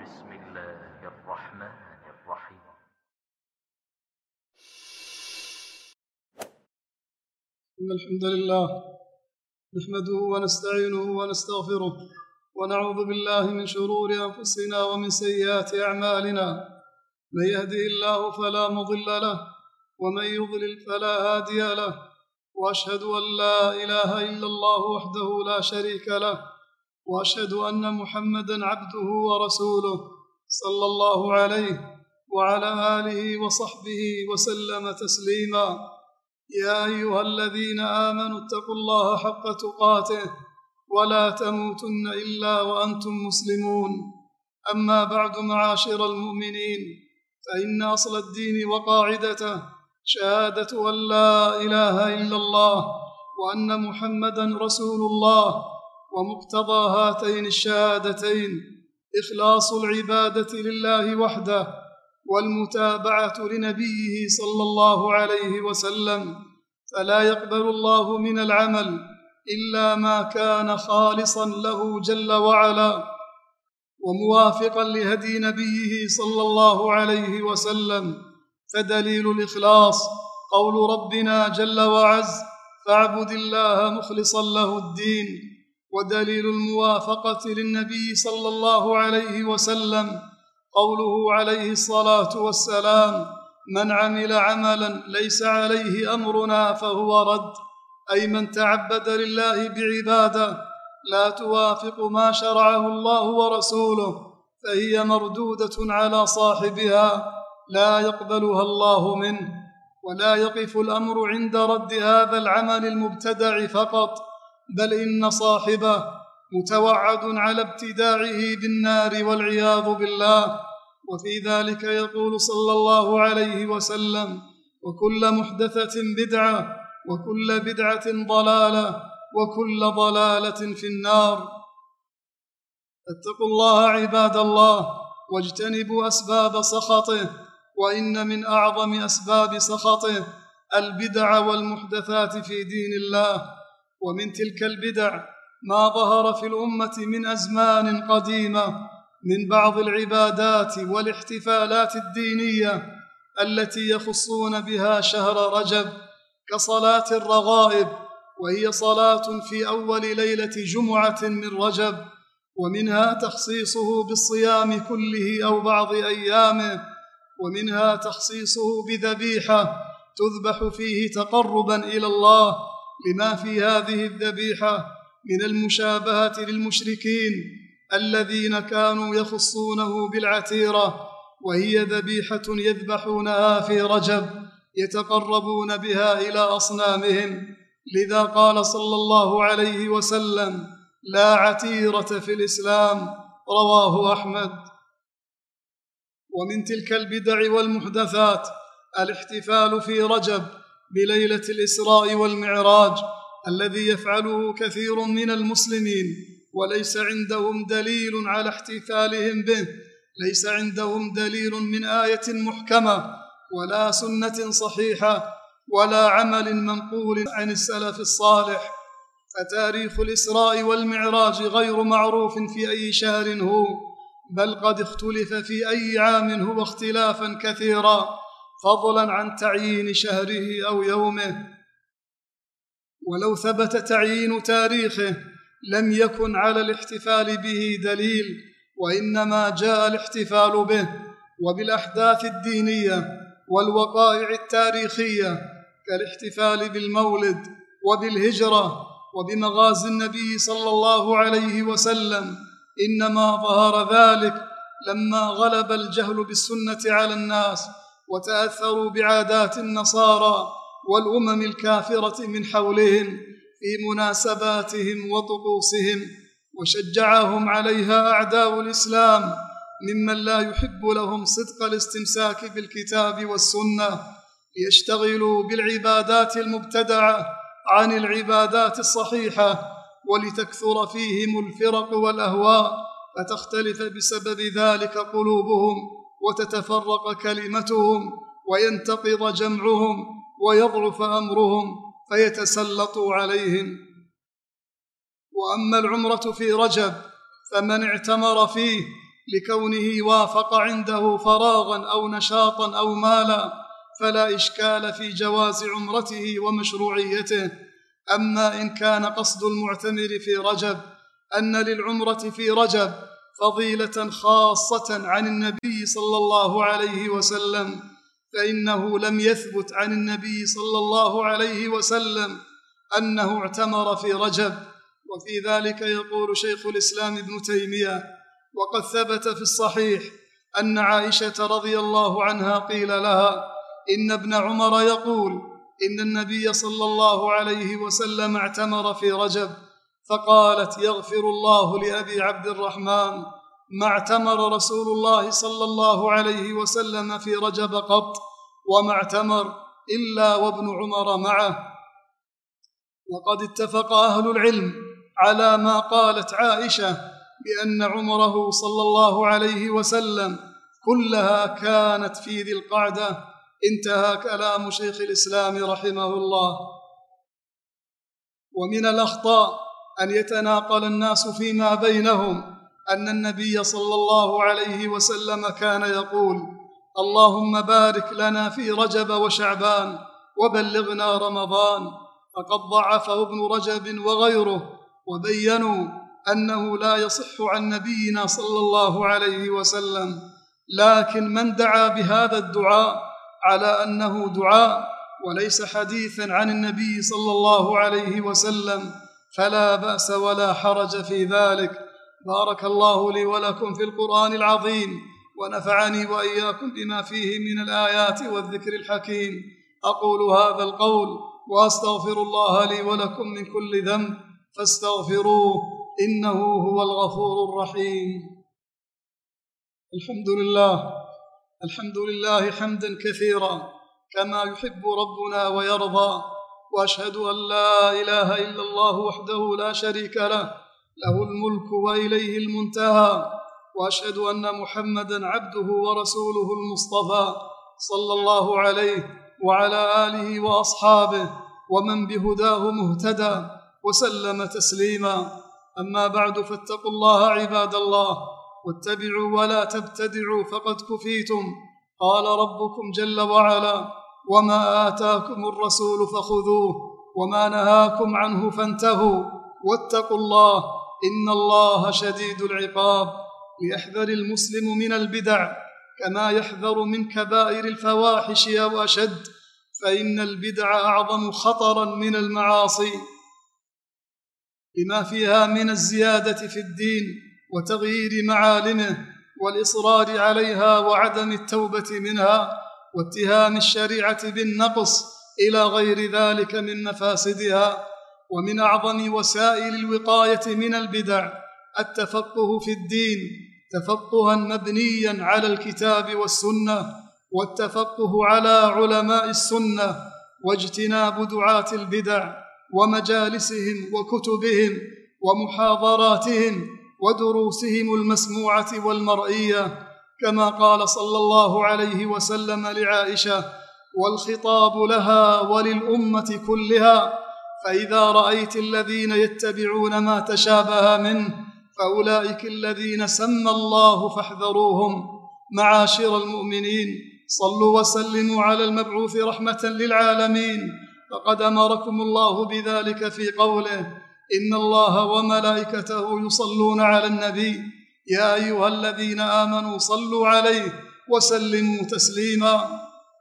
بسم الله الرحمن الرحيم. إن الحمد لله نحمده ونستعينه ونستغفره ونعوذ بالله من شرور أنفسنا ومن سيئات أعمالنا. من يهده الله فلا مضل له ومن يضلل فلا هادي له، وأشهد أن لا إله إلا الله وحده لا شريك له، وأشهد أن محمدًا عبده ورسوله صلى الله عليه وعلى آله وصحبه وسلم تسليما. يا أيها الذين آمنوا اتقوا الله حق تقاته ولا تموتن إلا وأنتم مسلمون. أما بعد، معاشر المؤمنين، فإن أصل الدين وقاعدته شهادة أن لا إله إلا الله وأن محمدًا رسول الله، ومقتضى هاتين الشهادتين إخلاص العبادة لله وحده والمتابعة لنبيه صلى الله عليه وسلم، فلا يقبل الله من العمل إلا ما كان خالصا له جل وعلا وموافقا لهدي نبيه صلى الله عليه وسلم. فدليل الإخلاص قول ربنا جل وعز: فاعبد الله مخلصا له الدين. ودليل الموافقة للنبي صلى الله عليه وسلم قوله عليه الصلاة والسلام: من عمل عملا ليس عليه أمرنا فهو رد، أي من تعبد لله بعبادة لا توافق ما شرعه الله ورسوله فهي مردودة على صاحبها لا يقبلها الله منه. ولا يقف الأمر عند رد هذا العمل المبتدع فقط، بل إن صاحبه متوعد على ابتداعه بالنار والعياذ بالله. وفي ذلك يقول صلى الله عليه وسلم: وكل محدثة بدعة وكل بدعة ضلالة وكل ضلالة في النار. اتقوا الله عباد الله واجتنبوا أسباب سخطه، وإن من أعظم أسباب سخطه البدع والمحدثات في دين الله. ومن تلك البدع ما ظهر في الأمة من أزمان قديمة من بعض العبادات والاحتفالات الدينية التي يخصون بها شهر رجب، كصلاة الرغائب، وهي صلاة في أول ليلة جمعة من رجب، ومنها تخصيصه بالصيام كله أو بعض أيامه، ومنها تخصيصه بذبيحة تذبح فيه تقربا إلى الله، لما في هذه الذبيحة من المشابهة للمشركين الذين كانوا يخصونه بالعتيرة، وهي ذبيحة يذبحونها في رجب يتقربون بها إلى أصنامهم. لذا قال صلى الله عليه وسلم: لا عتيرة في الإسلام، رواه أحمد. ومن تلك البدع والمحدثات الاحتفال في رجب بليلة الإسراء والمعراج الذي يفعله كثير من المسلمين وليس عندهم دليل على احتفالهم به، ليس عندهم دليل من آية محكمة ولا سنة صحيحة ولا عمل منقول عن السلف الصالح. فتاريخ الإسراء والمعراج غير معروف في أي شهر هو، بل قد اختلف في أي عام هو اختلافا كثيرا، فضلا عن تعيين شهره أو يومه. ولو ثبت تعيين تاريخه لم يكن على الاحتفال به دليل، وإنما جاء الاحتفال به وبالأحداث الدينية والوقائع التاريخية كالاحتفال بالمولد وبالهجرة وبمغازي النبي صلى الله عليه وسلم. إنما ظهر ذلك لما غلب الجهل بالسنة على الناس وتأثروا بعادات النصارى والأمم الكافرة من حولهم في مناسباتهم وطقوسهم، وشجعهم عليها أعداء الإسلام ممن لا يحب لهم صدق الاستمساك بالكتاب والسنة، ليشتغلوا بالعبادات المبتدعة عن العبادات الصحيحة، ولتكثر فيهم الفرق والأهواء، فتختلف بسبب ذلك قلوبهم وتتفرق كلمتهم وينتقض جمعهم ويضعف أمرهم فيتسلطوا عليهم. وأما العمرة في رجب فمن اعتمر فيه لكونه وافق عنده فراغا أو نشاطا أو مالا، فلا إشكال في جواز عمرته ومشروعيته. أما إن كان قصد المعتمر في رجب أن للعمرة في رجب فضيلة خاصة عن النبي صلى الله عليه وسلم، فإنه لم يثبت عن النبي صلى الله عليه وسلم أنه اعتمر في رجب. وفي ذلك يقول شيخ الإسلام ابن تيمية: وقد ثبت في الصحيح أن عائشة رضي الله عنها قيل لها إن ابن عمر يقول إن النبي صلى الله عليه وسلم اعتمر في رجب، فقالت: يغفر الله لأبي عبد الرحمن، ما اعتمر رسول الله صلى الله عليه وسلم في رجب قط، وما اعتمر إلا وابن عمر معه. وقد اتفق أهل العلم على ما قالت عائشة بأن عمره صلى الله عليه وسلم كلها كانت في ذي القعدة. انتهى كلام شيخ الإسلام رحمه الله. ومن الأخطاء أن يتناقل الناس فيما بينهم أن النبي صلى الله عليه وسلم كان يقول: اللهم بارك لنا في رجب وشعبان وبلغنا رمضان، فقد ضعفه ابن رجب وغيره، وبينوا أنه لا يصح عن نبينا صلى الله عليه وسلم. لكن من دعا بهذا الدعاء على أنه دعاء وليس حديثا عن النبي صلى الله عليه وسلم فلا بأس ولا حرج في ذلك. بارك الله لي ولكم في القرآن العظيم، ونفعني وإياكم بما فيه من الآيات والذكر الحكيم. أقول هذا القول وأستغفر الله لي ولكم من كل ذنب فاستغفروه إنه هو الغفور الرحيم. الحمد لله حمدا كثيرا كما يحب ربنا ويرضى، وأشهد أن لا إله إلا الله وحده لا شريك له الملك وإليه المنتهى، وأشهد أن محمدا عبده ورسوله المصطفى صلى الله عليه وعلى آله وأصحابه ومن بهداه مهتدى وسلم تسليما. أما بعد، فاتقوا الله عباد الله، واتبعوا ولا تبتدعوا فقد كفيتم. قال ربكم جل وعلا: وما آتاكم الرسول فخذوه وما نهاكم عنه فانتهوا واتقوا الله إن الله شديد العقاب. ليحذر المسلم من البدع كما يحذر من كبائر الفواحش أو أشد، فإن البدع أعظم خطرا من المعاصي لما فيها من الزيادة في الدين وتغيير معالمه والإصرار عليها وعدم التوبة منها واتهام الشريعة بالنقص إلى غير ذلك من مفاسدها. ومن أعظم وسائل الوقاية من البدع التفقه في الدين، تفقها مبنيا على الكتاب والسنة، والتفقه على علماء السنة، واجتناب دعاة البدع ومجالسهم وكتبهم ومحاضراتهم ودروسهم المسموعة والمرئية، كما قال صلى الله عليه وسلم لعائشة: والخطاب لها وللأمة كلها، فإذا رأيت الذين يتبعون ما تشابه منه فأولئك الذين سمى الله فاحذروهم. معاشر المؤمنين، صلوا وسلموا على المبعوث رحمة للعالمين، فقد أمركم الله بذلك في قوله: إن الله وملائكته يصلون على النبي يا أيها الذين آمنوا صلوا عليه وسلموا تسليما.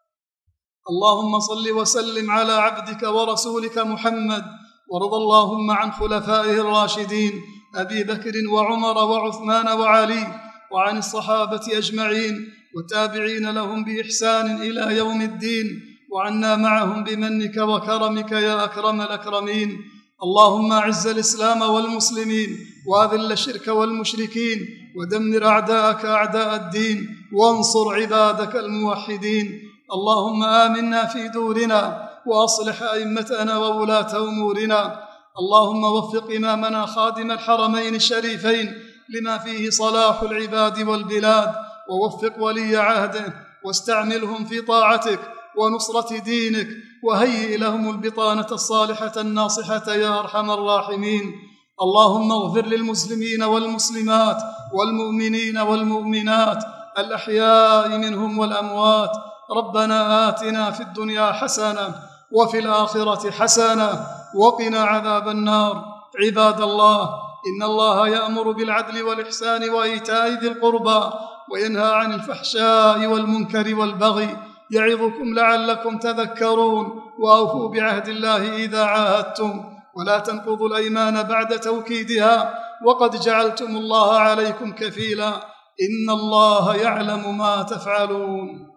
اللهم صل وسلم على عبدك ورسولك محمد، وارض اللهم عن خلفائه الراشدين أبي بكر وعمر وعثمان وعلي، وعن الصحابة أجمعين والتابعين لهم بإحسان إلى يوم الدين، وعنا معهم بمنك وكرمك يا أكرم الأكرمين. اللهم أعز الإسلام والمسلمين، وأذل الشرك والمشركين، ودمر أعداءك أعداء الدين، وانصر عبادك الموحدين. اللهم آمنا في دورنا، وأصلح أئمتنا وولاة أمورنا. اللهم وفق إمامنا خادم الحرمين الشريفين لما فيه صلاح العباد والبلاد، ووفق ولي عهده واستعملهم في طاعتك ونصرة دينك، وهيئ لهم البطانة الصالحة الناصحة يا أرحم الراحمين. اللهم اغفر للمسلمين والمسلمات والمؤمنين والمؤمنات الأحياء منهم والأموات. ربنا آتنا في الدنيا حسنة وفي الآخرة حسنة وقنا عذاب النار. عباد الله، إن الله يأمر بالعدل والإحسان وإيتاء ذي القربى وينهى عن الفحشاء والمنكر والبغي، يعظكم لعلكم تذكرون. وأوفوا بعهد الله إذا عاهدتم، ولا تنقضوا الأيمان بعد توكيدها، وقد جعلتم الله عليكم كفيلا، إن الله يعلم ما تفعلون.